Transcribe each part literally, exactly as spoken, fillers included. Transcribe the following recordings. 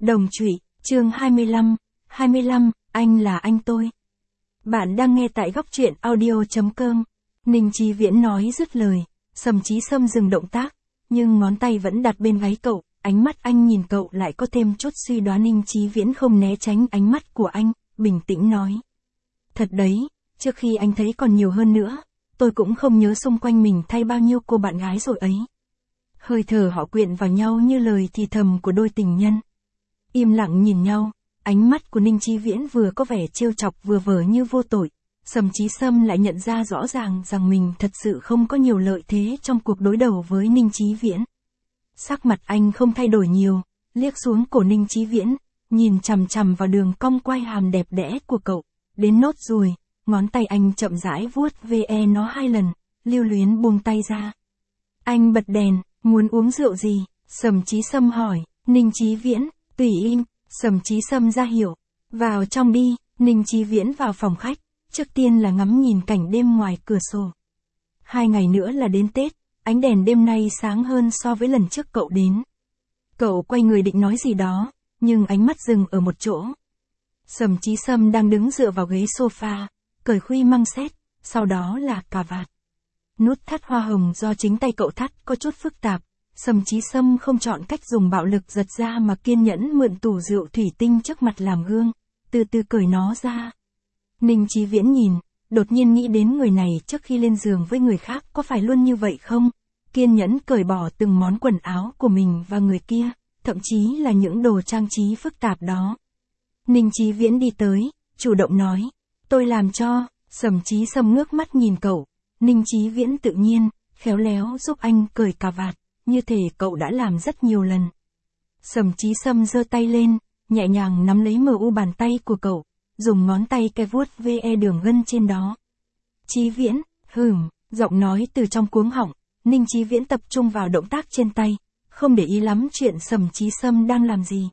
Đồng trụy, chương hai mươi lăm, hai mươi lăm, anh là anh tôi. Bạn đang nghe tại góc truyện audio chấm com. Ninh Chí Viễn nói dứt lời, Sầm Chí Sâm dừng động tác, nhưng ngón tay vẫn đặt bên gáy cậu, ánh mắt anh nhìn cậu lại có thêm chút suy đoán. Ninh Chí Viễn không né tránh ánh mắt của anh, bình tĩnh nói. Thật đấy, trước khi anh thấy còn nhiều hơn nữa, tôi cũng không nhớ xung quanh mình thay bao nhiêu cô bạn gái rồi ấy. Hơi thở họ quyện vào nhau như lời thì thầm của đôi tình nhân. Im lặng nhìn nhau, ánh mắt của Ninh Chí Viễn vừa có vẻ trêu chọc vừa vờ như vô tội. Sầm Chí Sâm lại nhận ra rõ ràng rằng mình thật sự không có nhiều lợi thế trong cuộc đối đầu với Ninh Chí Viễn. Sắc mặt anh không thay đổi nhiều, liếc xuống cổ Ninh Chí Viễn, nhìn chằm chằm vào đường cong quai hàm đẹp đẽ của cậu, đến nốt ruồi, ngón tay anh chậm rãi vuốt ve nó hai lần, lưu luyến buông tay ra. Anh bật đèn, muốn uống rượu gì? Sầm Chí Sâm hỏi. Ninh Chí Viễn, tùy im. Sầm Chí Sâm ra hiểu. Vào trong đi. Ninh Chí Viễn vào phòng khách, trước tiên là ngắm nhìn cảnh đêm ngoài cửa sổ. Hai ngày nữa là đến Tết, ánh đèn đêm nay sáng hơn so với lần trước cậu đến. Cậu quay người định nói gì đó, nhưng ánh mắt dừng ở một chỗ. Sầm Chí Sâm đang đứng dựa vào ghế sofa, cởi khuy măng xét, sau đó là cà vạt. Nút thắt hoa hồng do chính tay cậu thắt có chút phức tạp, Sầm Chí Sâm không chọn cách dùng bạo lực giật ra mà kiên nhẫn mượn tủ rượu thủy tinh trước mặt làm gương, từ từ cởi nó ra. Ninh Chí Viễn nhìn, đột nhiên nghĩ đến người này trước khi lên giường với người khác có phải luôn như vậy không? Kiên nhẫn cởi bỏ từng món quần áo của mình và người kia, thậm chí là những đồ trang trí phức tạp đó. Ninh Chí Viễn đi tới, chủ động nói, tôi làm cho. Sầm Chí Sâm ngước mắt nhìn cậu. Ninh Chí Viễn tự nhiên, khéo léo giúp anh cởi cà vạt, như thể cậu đã làm rất nhiều lần. Sầm Chí Sâm giơ tay lên, nhẹ nhàng nắm lấy mờ u bàn tay của cậu, dùng ngón tay ke vuốt ve đường gân trên đó. Chí Viễn, hừm, giọng nói từ trong cuống họng, Ninh Chí Viễn tập trung vào động tác trên tay, không để ý lắm chuyện Sầm Chí Sâm đang làm gì.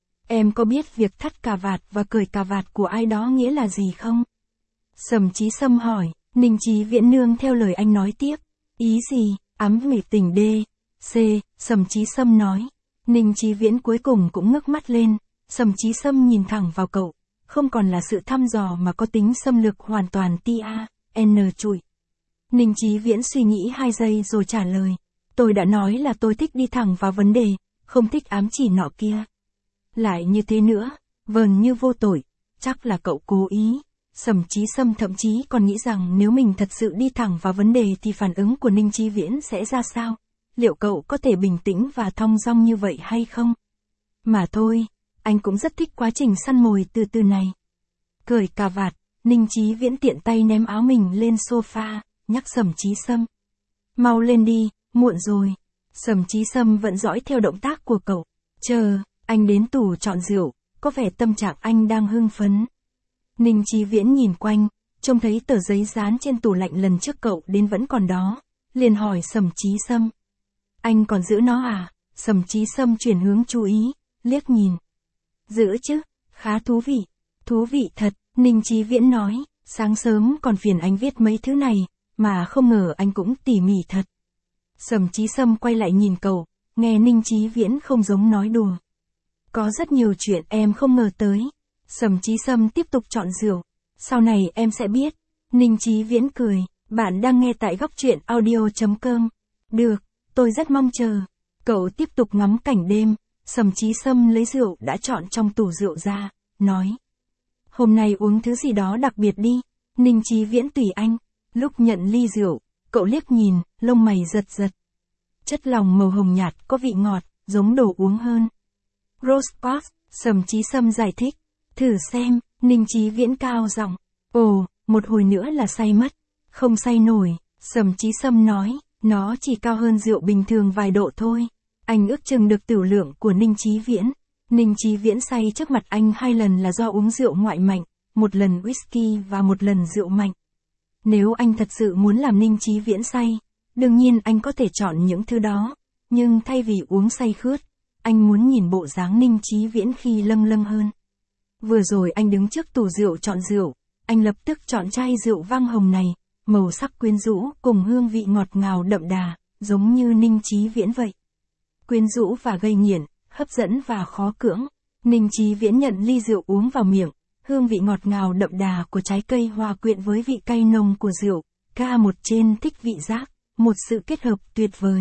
Em có biết việc thắt cà vạt và cởi cà vạt của ai đó nghĩa là gì không? Sầm Chí Sâm hỏi. Ninh Chí Viễn nương theo lời anh nói tiếp. Ý gì? Ám mị tình D. C. Sầm Chí Sâm nói. Ninh Chí Viễn cuối cùng cũng ngước mắt lên. Sầm Chí Sâm nhìn thẳng vào cậu, không còn là sự thăm dò mà có tính xâm lược hoàn toàn. Ta, N trụi. Ninh Chí Viễn suy nghĩ hai giây rồi trả lời. Tôi đã nói là tôi thích đi thẳng vào vấn đề, không thích ám chỉ nọ kia. Lại như thế nữa, vờn như vô tội, chắc là cậu cố ý. Sầm Chí Sâm thậm chí còn nghĩ rằng nếu mình thật sự đi thẳng vào vấn đề thì phản ứng của Ninh Chí Viễn sẽ ra sao? Liệu cậu có thể bình tĩnh và thong dong như vậy hay không? Mà thôi, anh cũng rất thích quá trình săn mồi từ từ này. Cởi cà vạt, Ninh Chí Viễn tiện tay ném áo mình lên sofa, nhắc Sầm Chí Sâm. Mau lên đi, muộn rồi. Sầm Chí Sâm vẫn dõi theo động tác của cậu. Chờ, anh đến tủ chọn rượu, có vẻ tâm trạng anh đang hưng phấn. Ninh Chí Viễn nhìn quanh, trông thấy tờ giấy dán trên tủ lạnh lần trước cậu đến vẫn còn đó, liền hỏi Sầm Chí Sâm. Anh còn giữ nó à? Sầm Chí Sâm chuyển hướng chú ý, liếc nhìn. Giữ chứ, khá thú vị. Thú vị thật, Ninh Chí Viễn nói, sáng sớm còn phiền anh viết mấy thứ này, mà không ngờ anh cũng tỉ mỉ thật. Sầm Chí Sâm quay lại nhìn cậu, nghe Ninh Chí Viễn không giống nói đùa. Có rất nhiều chuyện em không ngờ tới. Sầm Chí Sâm tiếp tục chọn rượu. Sau này em sẽ biết. Ninh Chí Viễn cười. Bạn đang nghe tại góc truyện audio chấm com. Được, tôi rất mong chờ. Cậu tiếp tục ngắm cảnh đêm. Sầm Chí Sâm lấy rượu đã chọn trong tủ rượu ra, nói. Hôm nay uống thứ gì đó đặc biệt đi. Ninh Chí Viễn tùy anh. Lúc nhận ly rượu, cậu liếc nhìn, lông mày giật giật. Chất lòng màu hồng nhạt có vị ngọt, giống đồ uống hơn. Rose Quartz, Sầm Chí Sâm giải thích. Thử xem, Ninh Chí Viễn cao giọng. Ồ, một hồi nữa là say mất. Không say nổi, Sầm Chí Sâm nói, nó chỉ cao hơn rượu bình thường vài độ thôi. Anh ước chừng được tửu lượng của Ninh Chí Viễn. Ninh Chí Viễn say trước mặt anh hai lần là do uống rượu ngoại mạnh, một lần whisky và một lần rượu mạnh. Nếu anh thật sự muốn làm Ninh Chí Viễn say, đương nhiên anh có thể chọn những thứ đó. Nhưng thay vì uống say khướt, anh muốn nhìn bộ dáng Ninh Chí Viễn khi lâng lâng hơn. Vừa rồi anh đứng trước tủ rượu chọn rượu, anh lập tức chọn chai rượu vang hồng này, màu sắc quyến rũ cùng hương vị ngọt ngào đậm đà, giống như Ninh Chí Viễn vậy. Quyến rũ và gây nghiện, hấp dẫn và khó cưỡng. Ninh Chí Viễn nhận ly rượu uống vào miệng, hương vị ngọt ngào đậm đà của trái cây hòa quyện với vị cay nồng của rượu, ca một trên thích vị giác, một sự kết hợp tuyệt vời.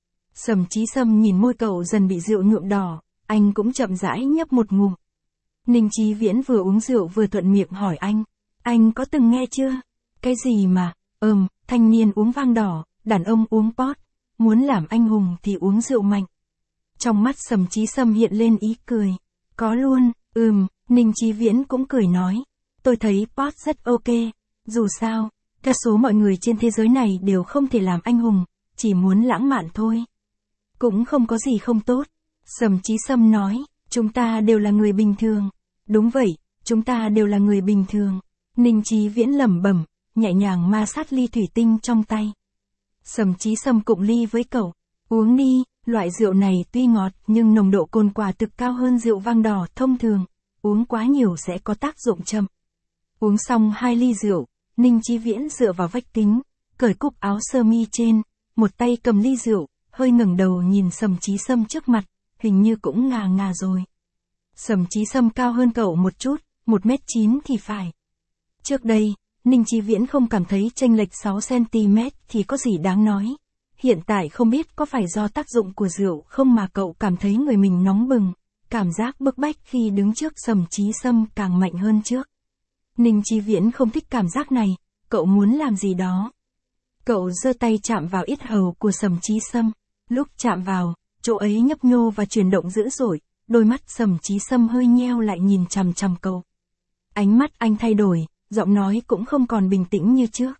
Sầm Chí Sâm nhìn môi cậu dần bị rượu nhuộm đỏ, anh cũng chậm rãi nhấp một ngụm. Ninh Chí Viễn vừa uống rượu vừa thuận miệng hỏi anh, anh có từng nghe chưa? Cái gì mà, ừm, thanh niên uống vang đỏ, đàn ông uống pot, muốn làm anh hùng thì uống rượu mạnh. Trong mắt Sầm Chí Sâm hiện lên ý cười, có luôn, ừm, Ninh Chí Viễn cũng cười nói, tôi thấy pot rất ok, dù sao, đa số mọi người trên thế giới này đều không thể làm anh hùng, chỉ muốn lãng mạn thôi. Cũng không có gì không tốt. Sầm Chí Sâm nói, chúng ta đều là người bình thường. Đúng vậy, chúng ta đều là người bình thường. Ninh Chí Viễn lẩm bẩm, nhẹ nhàng ma sát ly thủy tinh trong tay. Sầm Chí Sâm cụng ly với cậu, uống đi, loại rượu này tuy ngọt nhưng nồng độ cồn quả thực cao hơn rượu vang đỏ thông thường, uống quá nhiều sẽ có tác dụng chậm. Uống xong hai ly rượu, Ninh Chí Viễn dựa vào vách kính, cởi cúc áo sơ mi trên, một tay cầm ly rượu, hơi ngẩng đầu nhìn Sầm Chí Sâm trước mặt, hình như cũng ngà ngà rồi. Sầm Chí Sâm cao hơn cậu một chút, một mét chín thì phải. Trước đây, Ninh Chí Viễn không cảm thấy chênh lệch sáu xăng-ti-mét thì có gì đáng nói. Hiện tại không biết có phải do tác dụng của rượu không mà cậu cảm thấy người mình nóng bừng, cảm giác bức bách khi đứng trước Sầm Chí Sâm càng mạnh hơn trước. Ninh Chí Viễn không thích cảm giác này, cậu muốn làm gì đó. Cậu giơ tay chạm vào yết hầu của Sầm Chí Sâm, lúc chạm vào, chỗ ấy nhấp nhô và chuyển động dữ dội, đôi mắt Sầm Chí Sâm hơi nheo lại nhìn chằm chằm cậu. Ánh mắt anh thay đổi, giọng nói cũng không còn bình tĩnh như trước.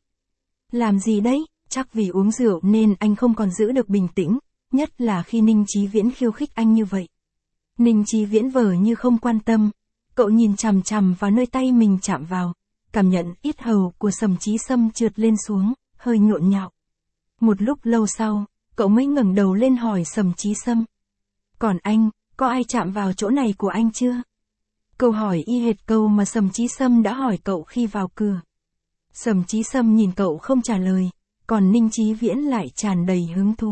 Làm gì đấy, chắc vì uống rượu nên anh không còn giữ được bình tĩnh, nhất là khi Ninh Chí Viễn khiêu khích anh như vậy. Ninh Chí Viễn vờ như không quan tâm, cậu nhìn chằm chằm vào nơi tay mình chạm vào, cảm nhận yết hầu của Sầm Chí Sâm trượt lên xuống, hơi nhộn nhạo. Một lúc lâu sau, cậu mới ngẩng đầu lên hỏi Sầm Chí Sâm. Còn anh, có ai chạm vào chỗ này của anh chưa? Câu hỏi y hệt câu mà Sầm Chí Sâm đã hỏi cậu khi vào cửa. Sầm Chí Sâm nhìn cậu không trả lời, còn Ninh Chí Viễn lại tràn đầy hứng thú.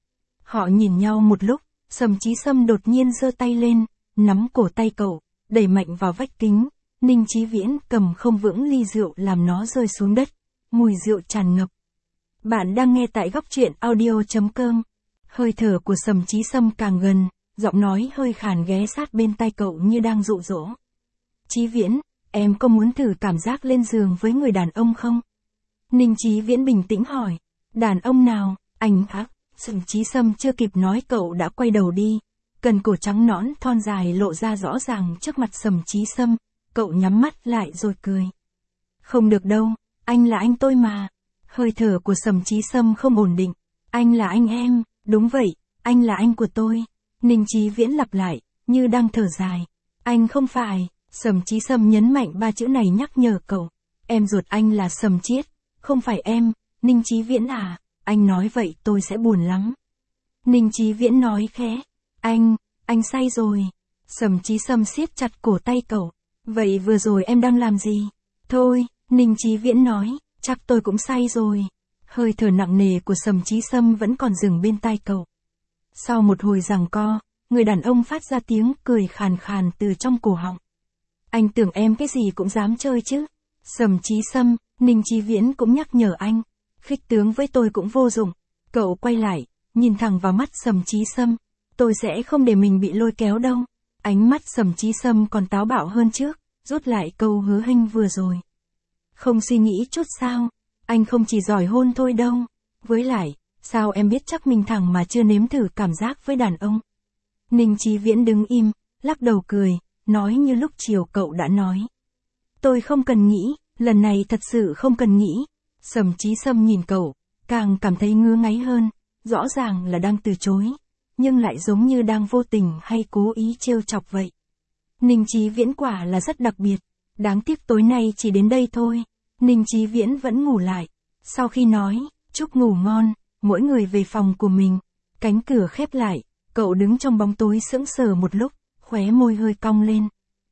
Họ nhìn nhau một lúc, Sầm Chí Sâm đột nhiên giơ tay lên, nắm cổ tay cậu, đẩy mạnh vào vách kính. Ninh Chí Viễn cầm không vững ly rượu làm nó rơi xuống đất, mùi rượu tràn ngập. Bạn đang nghe tại góc truyện audio chấm com. Hơi thở của Sầm Chí Sâm càng gần, giọng nói hơi khàn ghé sát bên tai cậu như đang dụ dỗ. Chí Viễn, em có muốn thử cảm giác lên giường với người đàn ông không? Ninh Chí Viễn bình tĩnh hỏi. Đàn ông nào, anh ác? Sầm Chí Sâm chưa kịp nói cậu đã quay đầu đi. Cần cổ trắng nõn thon dài lộ ra rõ ràng trước mặt Sầm Chí Sâm, cậu nhắm mắt lại rồi cười. Không được đâu, anh là anh tôi mà. Hơi thở của Sầm Chí Sâm không ổn định. Anh là anh em, đúng vậy, anh là anh của tôi. Ninh Chí Viễn lặp lại, như đang thở dài. Anh không phải, Sầm Chí Sâm nhấn mạnh ba chữ này nhắc nhở cậu. Em ruột anh là Sầm Chiết, không phải em. Ninh Chí Viễn à, anh nói vậy tôi sẽ buồn lắm. Ninh Chí Viễn nói khẽ. Anh, anh say rồi. Sầm Chí Sâm siết chặt cổ tay cậu. Vậy vừa rồi em đang làm gì? Thôi, Ninh Chí Viễn nói, chắc tôi cũng say rồi. Hơi thở nặng nề của Sầm Chí Sâm vẫn còn dừng bên tai cậu. Sau một hồi giằng co, người đàn ông phát ra tiếng cười khàn khàn từ trong cổ họng. Anh tưởng em cái gì cũng dám chơi chứ? Sầm Chí Sâm, Ninh Chí Viễn cũng nhắc nhở anh. Khích tướng với tôi cũng vô dụng. Cậu quay lại, nhìn thẳng vào mắt Sầm Chí Sâm. Tôi sẽ không để mình bị lôi kéo đâu. Ánh mắt Sầm Chí Sâm còn táo bạo hơn trước, rút lại câu hứa hênh vừa rồi. Không suy nghĩ chút sao? Anh không chỉ giỏi hôn thôi đâu. Với lại, sao em biết chắc mình thẳng mà chưa nếm thử cảm giác với đàn ông? Ninh Chí Viễn đứng im, lắc đầu cười, nói như lúc chiều cậu đã nói. Tôi không cần nghĩ, lần này thật sự không cần nghĩ. Sầm Chí Sâm nhìn cậu, càng cảm thấy ngứa ngáy hơn, rõ ràng là đang từ chối, nhưng lại giống như đang vô tình hay cố ý trêu chọc vậy. Ninh Chí Viễn quả là rất đặc biệt, đáng tiếc tối nay chỉ đến đây thôi. Ninh Chí Viễn vẫn ngủ lại. Sau khi nói, chúc ngủ ngon, mỗi người về phòng của mình. Cánh cửa khép lại, cậu đứng trong bóng tối sững sờ một lúc, khóe môi hơi cong lên.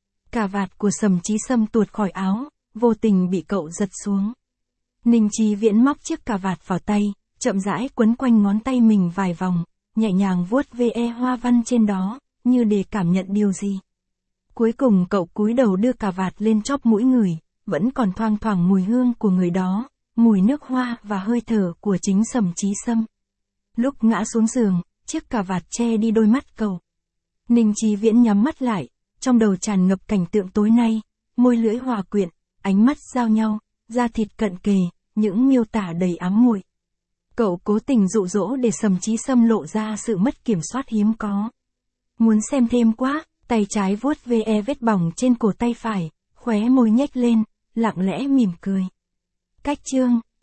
Cà vạt của Sầm Chí Sâm tuột khỏi áo, vô tình bị cậu giật xuống. Ninh Chí Viễn móc chiếc cà vạt vào tay, chậm rãi quấn quanh ngón tay mình vài vòng, nhẹ nhàng vuốt ve hoa văn trên đó, như để cảm nhận điều gì. Cuối cùng cậu cúi đầu đưa cà vạt lên chóp mũi người, vẫn còn thoang thoảng mùi hương của người đó, mùi nước hoa và hơi thở của chính Sầm Chí Sâm. Lúc ngã xuống giường, chiếc cà vạt che đi đôi mắt cậu. Ninh Chí Viễn nhắm mắt lại, trong đầu tràn ngập cảnh tượng tối nay, môi lưỡi hòa quyện, ánh mắt giao nhau, da thịt cận kề, những miêu tả đầy ám muội. Cậu cố tình dụ dỗ để Sầm Chí Sâm lộ ra sự mất kiểm soát hiếm có. Muốn xem thêm quá, tay trái vuốt ve vết bỏng trên cổ tay phải, khóe môi nhếch lên, lặng lẽ mỉm cười. Cách chương